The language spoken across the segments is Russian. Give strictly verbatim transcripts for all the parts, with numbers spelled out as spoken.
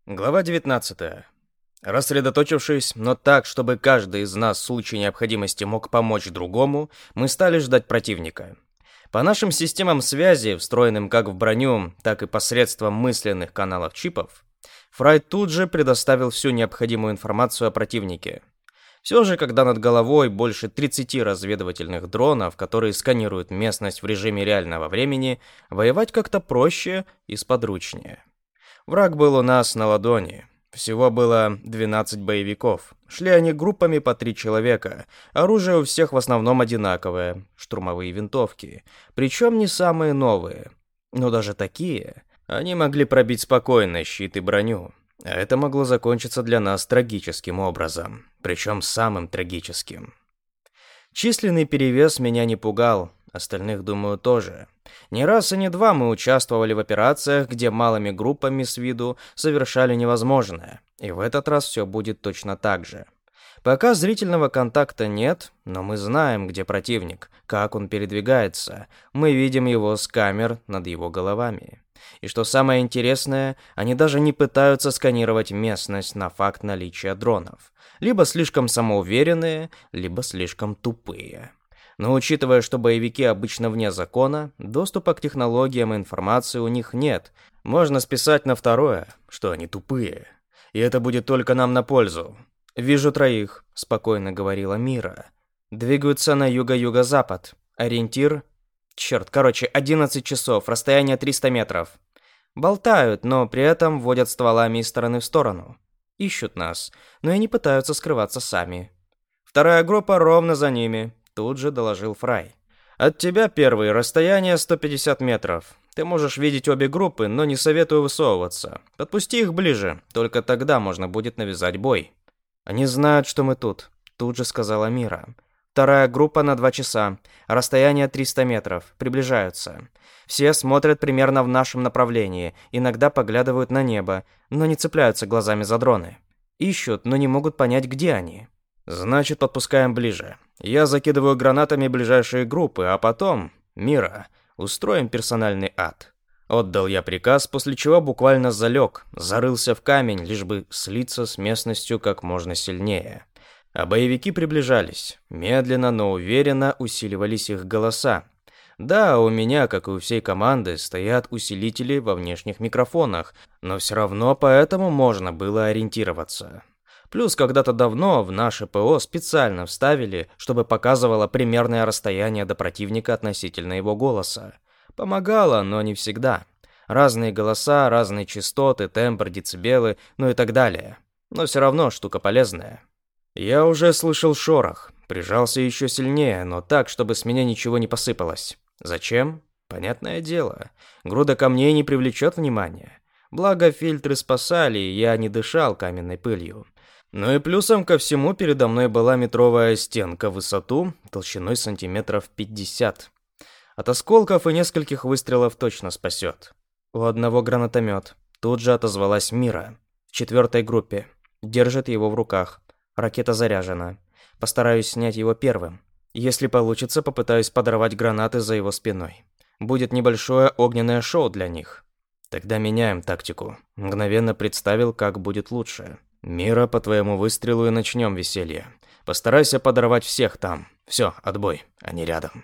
Глава девятнадцатая. Рассредоточившись, но так, чтобы каждый из нас в случае необходимости мог помочь другому, мы стали ждать противника. По нашим системам связи, встроенным как в броню, так и посредством мысленных каналов чипов, Фрай тут же предоставил всю необходимую информацию о противнике. Все же, когда над головой больше тридцати разведывательных дронов, которые сканируют местность в режиме реального времени, воевать как-то проще и сподручнее. Враг был у нас на ладони. Всего было двенадцать боевиков. Шли они группами по три человека. Оружие у всех в основном одинаковое. Штурмовые винтовки. Причем не самые новые. Но даже такие они могли пробить спокойно щит и броню. А это могло закончиться для нас трагическим образом. Причем самым трагическим. Численный перевес меня не пугал. Остальных, думаю, тоже. Не раз и не два мы участвовали в операциях, где малыми группами с виду совершали невозможное. И в этот раз все будет точно так же. Пока зрительного контакта нет, но мы знаем, где противник, как он передвигается. Мы видим его с камер над его головами. И что самое интересное, они даже не пытаются сканировать местность на факт наличия дронов. Либо слишком самоуверенные, либо слишком тупые. Но учитывая, что боевики обычно вне закона, доступа к технологиям и информации у них нет. Можно списать на второе, что они тупые. И это будет только нам на пользу. «Вижу троих», — спокойно говорила Мира. «Двигаются на юго-юго-запад. Ориентир...» «Черт, короче, одиннадцать часов, расстояние триста метров. Болтают, но при этом водят стволами из стороны в сторону. Ищут нас, но и не пытаются скрываться сами. Вторая группа ровно за ними». Тут же доложил Фрай. «От тебя, первый, расстояние сто пятьдесят метров. Ты можешь видеть обе группы, но не советую высовываться. Подпусти их ближе, только тогда можно будет навязать бой». «Они знают, что мы тут», — тут же сказала Мира. «Вторая группа на два часа. Расстояние триста метров. Приближаются. Все смотрят примерно в нашем направлении, иногда поглядывают на небо, но не цепляются глазами за дроны. Ищут, но не могут понять, где они». «Значит, подпускаем ближе. Я закидываю гранатами ближайшие группы, а потом, Мира, устроим персональный ад». Отдал я приказ, после чего буквально залег, зарылся в камень, лишь бы слиться с местностью как можно сильнее. А боевики приближались. Медленно, но уверенно усиливались их голоса. Да, у меня, как и у всей команды, стоят усилители во внешних микрофонах, но все равно поэтому можно было ориентироваться. Плюс когда-то давно в наше ПО специально вставили, чтобы показывало примерное расстояние до противника относительно его голоса. Помогало, но не всегда. Разные голоса, разные частоты, тембр, децибелы, ну и так далее. Но все равно штука полезная. Я уже слышал шорох, прижался еще сильнее, но так, чтобы с меня ничего не посыпалось. Зачем? Понятное дело. Груда камней не привлечет внимания. Благо фильтры спасали, и я не дышал каменной пылью. Ну и плюсом ко всему передо мной была метровая стенка в высоту, толщиной сантиметров пятьдесят. От осколков и нескольких выстрелов точно спасет. У одного гранатомет. Тут же отозвалась Мира. В четвертой группе. Держит его в руках. Ракета заряжена. Постараюсь снять его первым. Если получится, попытаюсь подорвать гранаты за его спиной. Будет небольшое огненное шоу для них. Тогда меняем тактику. Мгновенно представил, как будет лучше. «Мира, по твоему выстрелу и начнем веселье. Постарайся подорвать всех там. Все, отбой, они рядом».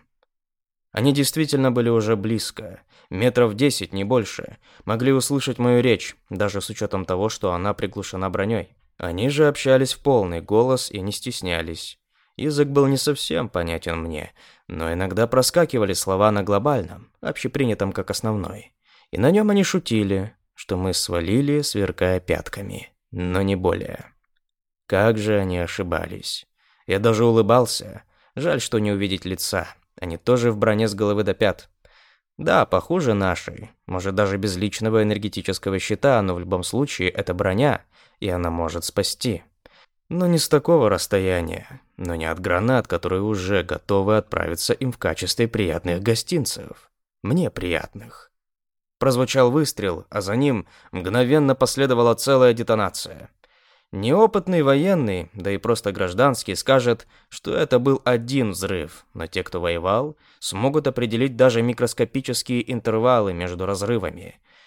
Они действительно были уже близко. Метров десять, не больше. Могли услышать мою речь, даже с учетом того, что она приглушена броней. Они же общались в полный голос и не стеснялись. Язык был не совсем понятен мне, но иногда проскакивали слова на глобальном, общепринятом как основной. И на нем они шутили, что мы свалили, сверкая пятками. Но не более. Как же они ошибались. Я даже улыбался. Жаль, что не увидеть лица. Они тоже в броне с головы до пят. Да, похуже нашей. Может, даже без личного энергетического щита, но в любом случае это броня, и она может спасти. Но не с такого расстояния. Но не от гранат, которые уже готовы отправиться им в качестве приятных гостинцев. Мне приятных. Прозвучал выстрел, а за ним мгновенно последовала целая детонация. Неопытный военный, да и просто гражданский, скажет, что это был один взрыв, но те, кто воевал, смогут определить даже микроскопические интервалы между разрывами.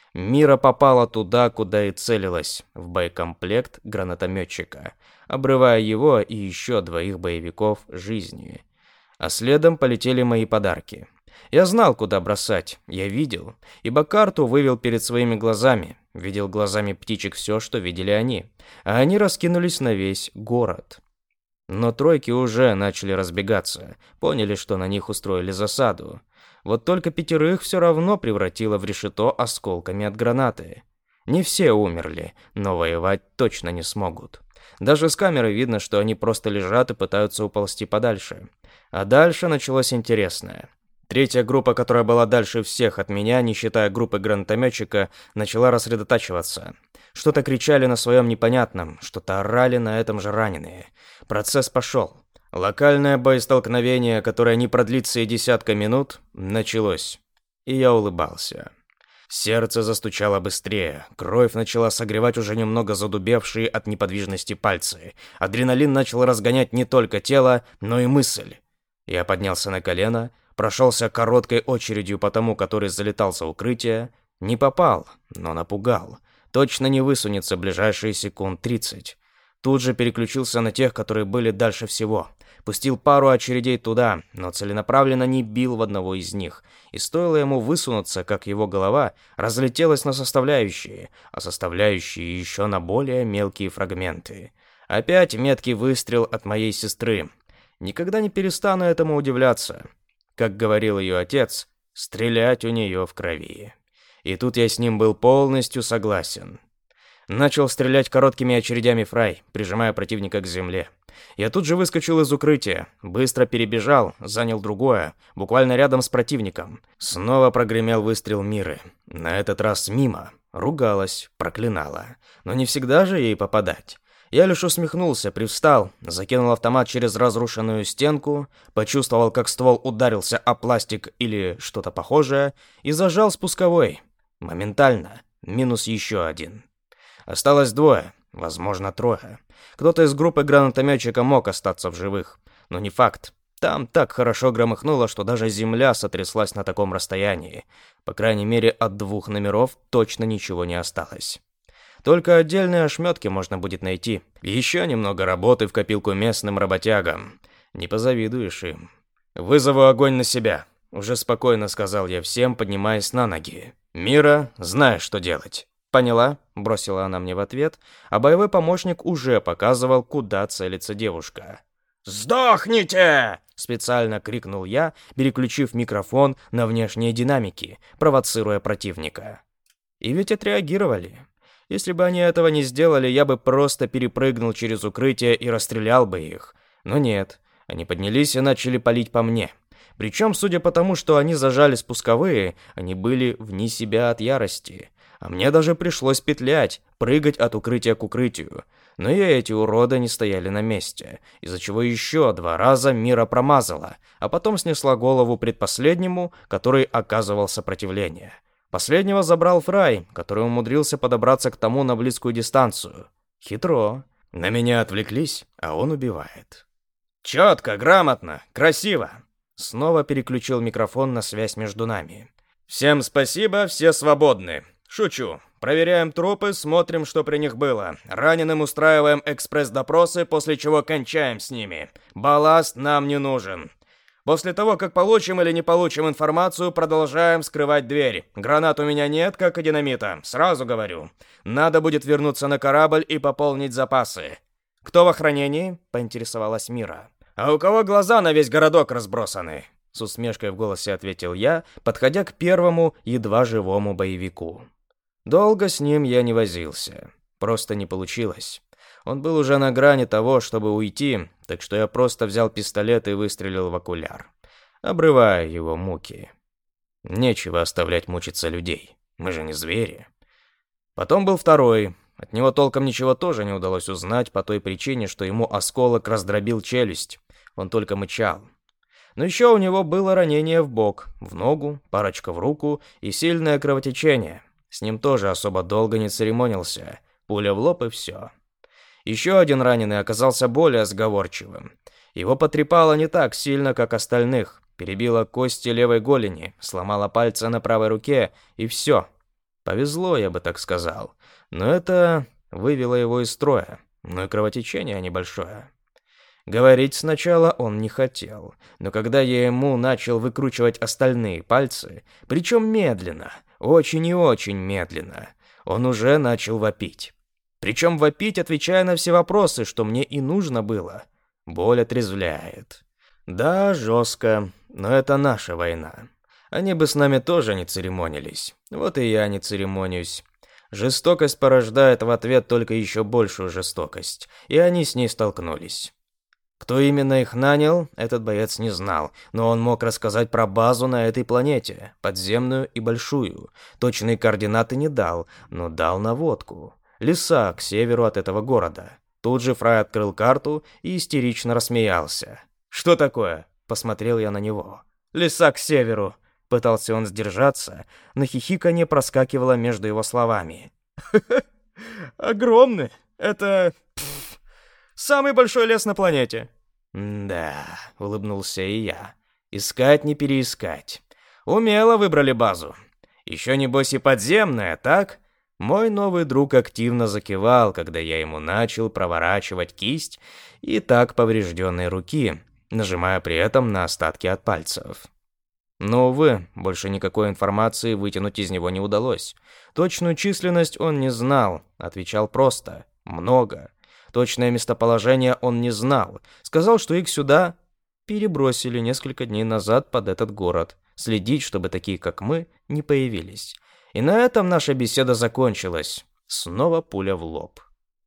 Мира попала туда, куда и целилась, в боекомплект гранатометчика, обрывая его и еще двоих боевиков жизни. А следом полетели мои подарки. Я знал, куда бросать, я видел, ибо карту вывел перед своими глазами, видел глазами птичек все, что видели они, а они раскинулись на весь город. Но тройки уже начали разбегаться, поняли, что на них устроили засаду. Вот только пятерых все равно превратило в решето осколками от гранаты. Не все умерли, но воевать точно не смогут. Даже с камеры видно, что они просто лежат и пытаются уползти подальше. А дальше началось интересное. Третья группа, которая была дальше всех от меня, не считая группы гранатометчика, начала рассредотачиваться. Что-то кричали на своем непонятном, что-то орали на этом же раненые. Процесс пошел. Локальное боестолкновение, которое не продлится и десятка минут, началось. И я улыбался. Сердце застучало быстрее, кровь начала согревать уже немного задубевшие от неподвижности пальцы. Адреналин начал разгонять не только тело, но и мысль. Я поднялся на колено, прошелся короткой очередью по тому, который залетал за укрытие. Не попал, но напугал. Точно не высунется ближайшие секунд тридцать. Тут же переключился на тех, которые были дальше всего. Пустил пару очередей туда, но целенаправленно не бил в одного из них. И стоило ему высунуться, как его голова разлетелась на составляющие, а составляющие еще на более мелкие фрагменты. Опять меткий выстрел от моей сестры. Никогда не перестану этому удивляться. Как говорил ее отец, стрелять у нее в крови. И тут я с ним был полностью согласен. Начал стрелять короткими очередями Фрай, прижимая противника к земле. Я тут же выскочил из укрытия, быстро перебежал, занял другое, буквально рядом с противником. Снова прогремел выстрел Миры. На этот раз мимо. Ругалась, проклинала. Но не всегда же ей попадать. Я лишь усмехнулся, привстал, закинул автомат через разрушенную стенку, почувствовал, как ствол ударился о пластик или что-то похожее, и зажал спусковой. Моментально. Минус еще один. Осталось двое, возможно, трое. Кто-то из группы гранатометчика мог остаться в живых, но не факт. Там так хорошо громыхнуло, что даже земля сотряслась на таком расстоянии. По крайней мере, от двух номеров точно ничего не осталось. Только отдельные ошметки можно будет найти. Еще немного работы в копилку местным работягам. Не позавидуешь им. «Вызову огонь на себя», — уже спокойно сказал я всем, поднимаясь на ноги. «Мира, знаешь, что делать». «Поняла», — бросила она мне в ответ, а боевой помощник уже показывал, куда целится девушка. «Сдохните!» — специально крикнул я, переключив микрофон на внешние динамики, провоцируя противника. И ведь отреагировали. Если бы они этого не сделали, я бы просто перепрыгнул через укрытие и расстрелял бы их. Но нет, они поднялись и начали палить по мне. Причем, судя по тому, что они зажали спусковые, они были вне себя от ярости. А мне даже пришлось петлять, прыгать от укрытия к укрытию. Но и эти уроды не стояли на месте, из-за чего еще два раза Мира промазала, а потом снесла голову предпоследнему, который оказывал сопротивление. Последнего забрал Фрай, который умудрился подобраться к тому на близкую дистанцию. Хитро. На меня отвлеклись, а он убивает. «Четко, грамотно, красиво!» Снова переключил микрофон на связь между нами. «Всем спасибо, все свободны. Шучу. Проверяем трупы, смотрим, что при них было. Раненым устраиваем экспресс-допросы, после чего кончаем с ними. Балласт нам не нужен. После того, как получим или не получим информацию, продолжаем скрывать дверь. Гранат у меня нет, как и динамита. Сразу говорю. Надо будет вернуться на корабль и пополнить запасы». «Кто в охранении?» — поинтересовалась Мира. «А у кого глаза на весь городок разбросаны?» С усмешкой в голосе ответил я, подходя к первому, едва живому боевику. Долго с ним я не возился. Просто не получилось. Он был уже на грани того, чтобы уйти, так что я просто взял пистолет и выстрелил в окуляр, обрывая его муки. Нечего оставлять мучиться людей. Мы же не звери. Потом был второй. От него толком ничего тоже не удалось узнать по той причине, что ему осколок раздробил челюсть. Он только мычал. Но еще у него было ранение в бок, в ногу, парочка в руку и сильное кровотечение. С ним тоже особо долго не церемонился. Пуля в лоб и все. Еще один раненый оказался более сговорчивым. Его потрепало не так сильно, как остальных. Перебило кости левой голени, сломало пальцы на правой руке, и все. Повезло, я бы так сказал. Но это вывело его из строя. Ну и кровотечение небольшое. Говорить сначала он не хотел, но когда я ему начал выкручивать остальные пальцы, причем медленно, очень и очень медленно, он уже начал вопить. Причем вопить, отвечая на все вопросы, что мне и нужно было. Боль отрезвляет. Да, жестко, но это наша война. Они бы с нами тоже не церемонились. Вот и я не церемонюсь. Жестокость порождает в ответ только еще большую жестокость, и они с ней столкнулись. Кто именно их нанял, этот боец не знал, но он мог рассказать про базу на этой планете, подземную и большую. Точные координаты не дал, но дал наводку. Леса к северу от этого города. Тут же Фрай открыл карту и истерично рассмеялся. «Что такое?» – посмотрел я на него. «Леса к северу!» – пытался он сдержаться, но хихиканье проскакивало между его словами. «Огромный! Это... самый большой лес на планете!» «Да», — улыбнулся и я. «Искать не переискать. Умело выбрали базу. Еще небось и подземная, так?» Мой новый друг активно закивал, когда я ему начал проворачивать кисть и так поврежденной руки, нажимая при этом на остатки от пальцев. Но, увы, больше никакой информации вытянуть из него не удалось. Точную численность он не знал, отвечал просто «много». Точное местоположение он не знал. Сказал, что их сюда перебросили несколько дней назад под этот город. Следить, чтобы такие, как мы, не появились. И на этом наша беседа закончилась. Снова пуля в лоб.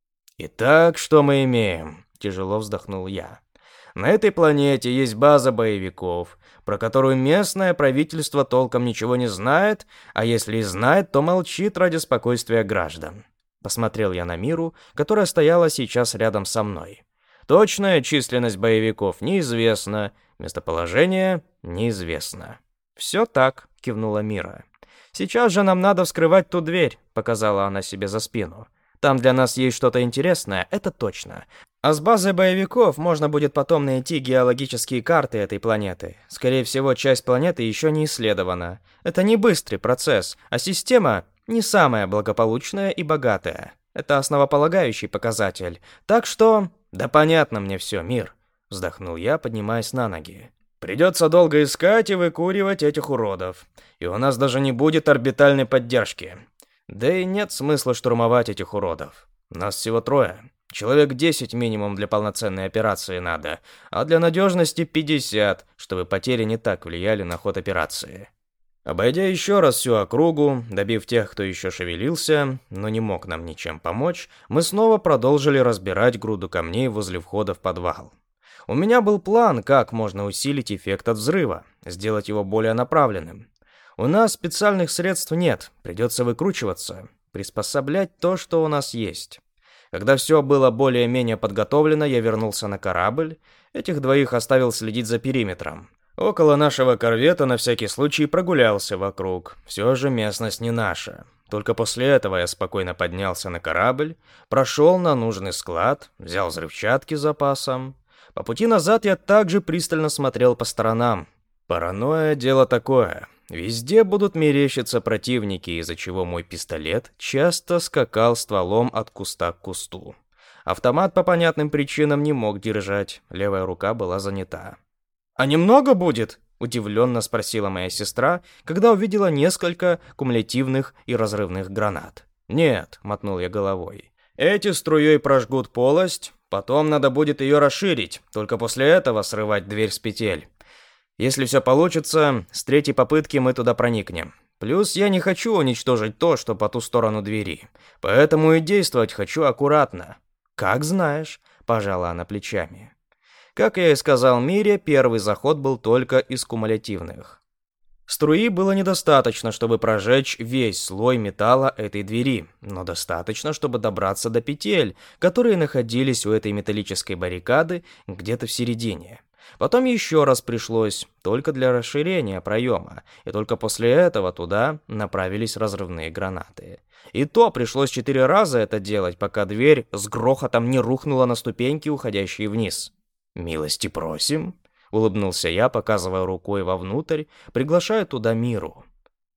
«Итак, что мы имеем?» – тяжело вздохнул я. «На этой планете есть база боевиков, про которую местное правительство толком ничего не знает, а если и знает, то молчит ради спокойствия граждан». Посмотрел я на Миру, которая стояла сейчас рядом со мной. Точная численность боевиков неизвестна, местоположение неизвестно. «Все так», — кивнула Мира. «Сейчас же нам надо вскрывать ту дверь», — показала она себе за спину. «Там для нас есть что-то интересное, это точно. А с базой боевиков можно будет потом найти геологические карты этой планеты. Скорее всего, часть планеты еще не исследована. Это не быстрый процесс, а система не самая благополучная и богатая. Это основополагающий показатель. Так что... Да понятно мне все, Мир», — вздохнул я, поднимаясь на ноги. «Придется долго искать и выкуривать этих уродов. И у нас даже не будет орбитальной поддержки. Да и нет смысла штурмовать этих уродов. Нас всего трое. Человек десять минимум для полноценной операции надо, а для надежности пятьдесят, чтобы потери не так влияли на ход операции». Обойдя еще раз всю округу, добив тех, кто еще шевелился, но не мог нам ничем помочь, мы снова продолжили разбирать груду камней возле входа в подвал. У меня был план, как можно усилить эффект от взрыва, сделать его более направленным. У нас специальных средств нет, придется выкручиваться, приспособлять то, что у нас есть. Когда все было более-менее подготовлено, я вернулся на корабль, этих двоих оставил следить за периметром. Около нашего корвета на всякий случай прогулялся вокруг. Все же местность не наша. Только после этого я спокойно поднялся на корабль, прошел на нужный склад, взял взрывчатки с запасом. По пути назад я также пристально смотрел по сторонам. Паранойя — дело такое. Везде будут мерещиться противники, из-за чего мой пистолет часто скакал стволом от куста к кусту. Автомат по понятным причинам не мог держать, левая рука была занята. «А немного будет?» – удивленно спросила моя сестра, когда увидела несколько кумулятивных и разрывных гранат. «Нет», – мотнул я головой. «Эти струей прожгут полость, потом надо будет ее расширить, только после этого срывать дверь с петель. Если все получится, с третьей попытки мы туда проникнем. Плюс я не хочу уничтожить то, что по ту сторону двери, поэтому и действовать хочу аккуратно». «Как знаешь», – пожала она плечами. Как я и сказал Мире, первый заход был только из кумулятивных. Струи было недостаточно, чтобы прожечь весь слой металла этой двери, но достаточно, чтобы добраться до петель, которые находились у этой металлической баррикады где-то в середине. Потом еще раз пришлось, только для расширения проема, и только после этого туда направились разрывные гранаты. И то пришлось четыре раза это делать, пока дверь с грохотом не рухнула на ступеньки, уходящие вниз. «Милости просим», — улыбнулся я, показывая рукой вовнутрь, приглашая туда Миру.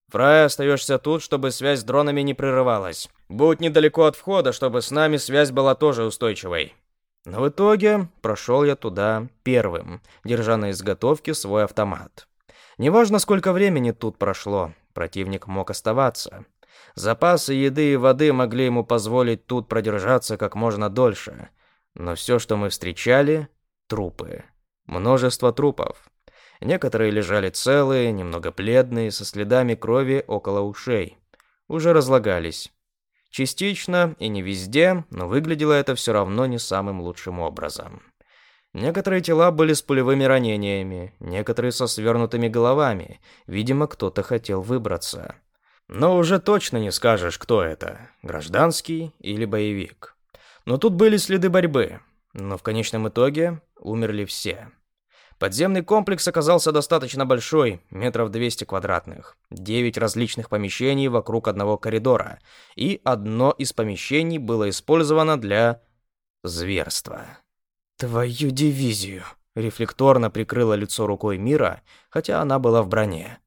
Фрай, остаешься тут, чтобы связь с дронами не прерывалась. Будь недалеко от входа, чтобы с нами связь была тоже устойчивой». Но в итоге прошел я туда первым, держа на изготовке свой автомат. Неважно, сколько времени тут прошло, противник мог оставаться. Запасы еды и воды могли ему позволить тут продержаться как можно дольше. Но все, что мы встречали — трупы. Множество трупов. Некоторые лежали целые, немного бледные, со следами крови около ушей. Уже разлагались. Частично и не везде, но выглядело это все равно не самым лучшим образом. Некоторые тела были с пулевыми ранениями, некоторые со свернутыми головами. Видимо, кто-то хотел выбраться. Но уже точно не скажешь, кто это – гражданский или боевик. Но тут были следы борьбы. Но в конечном итоге умерли все. Подземный комплекс оказался достаточно большой, метров двести квадратных. Девять различных помещений вокруг одного коридора. И одно из помещений было использовано для зверства. «Твою дивизию!» — рефлекторно прикрыла лицо рукой Мира, хотя она была в броне.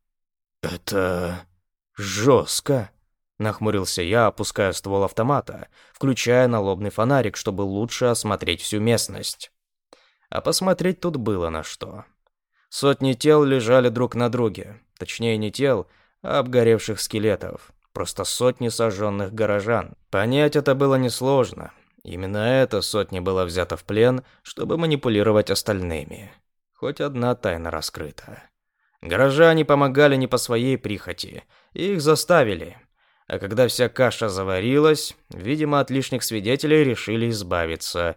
«Это жестко!» — нахмурился я, опуская ствол автомата, включая налобный фонарик, чтобы лучше осмотреть всю местность. А посмотреть тут было на что. Сотни тел лежали друг на друге. Точнее, не тел, а обгоревших скелетов. Просто сотни сожженных горожан. Понять это было несложно. Именно эта сотня была взята в плен, чтобы манипулировать остальными. Хоть одна тайна раскрыта. Горожане помогали не по своей прихоти. Их заставили. А когда вся каша заварилась, видимо, от лишних свидетелей решили избавиться.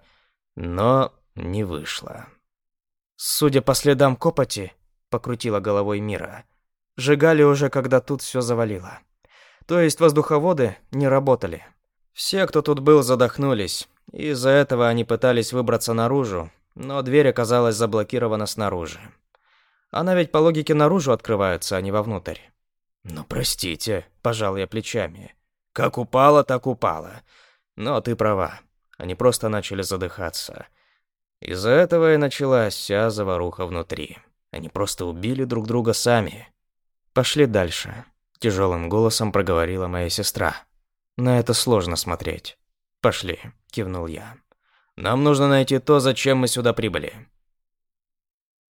Но не вышло. «Судя по следам копоти», — покрутила головой Мира, — «сжигали уже, когда тут все завалило. То есть воздуховоды не работали. Все, кто тут был, задохнулись. Из-за этого они пытались выбраться наружу, но дверь оказалась заблокирована снаружи. Она ведь по логике наружу открывается, а не вовнутрь». «Ну, простите», — пожал я плечами. «Как упало, так упало. Но ты права. Они просто начали задыхаться. Из-за этого и началась вся заваруха внутри. Они просто убили друг друга сами». «Пошли дальше», — тяжелым голосом проговорила моя сестра. «На это сложно смотреть». «Пошли», — кивнул я. «Нам нужно найти то, зачем мы сюда прибыли».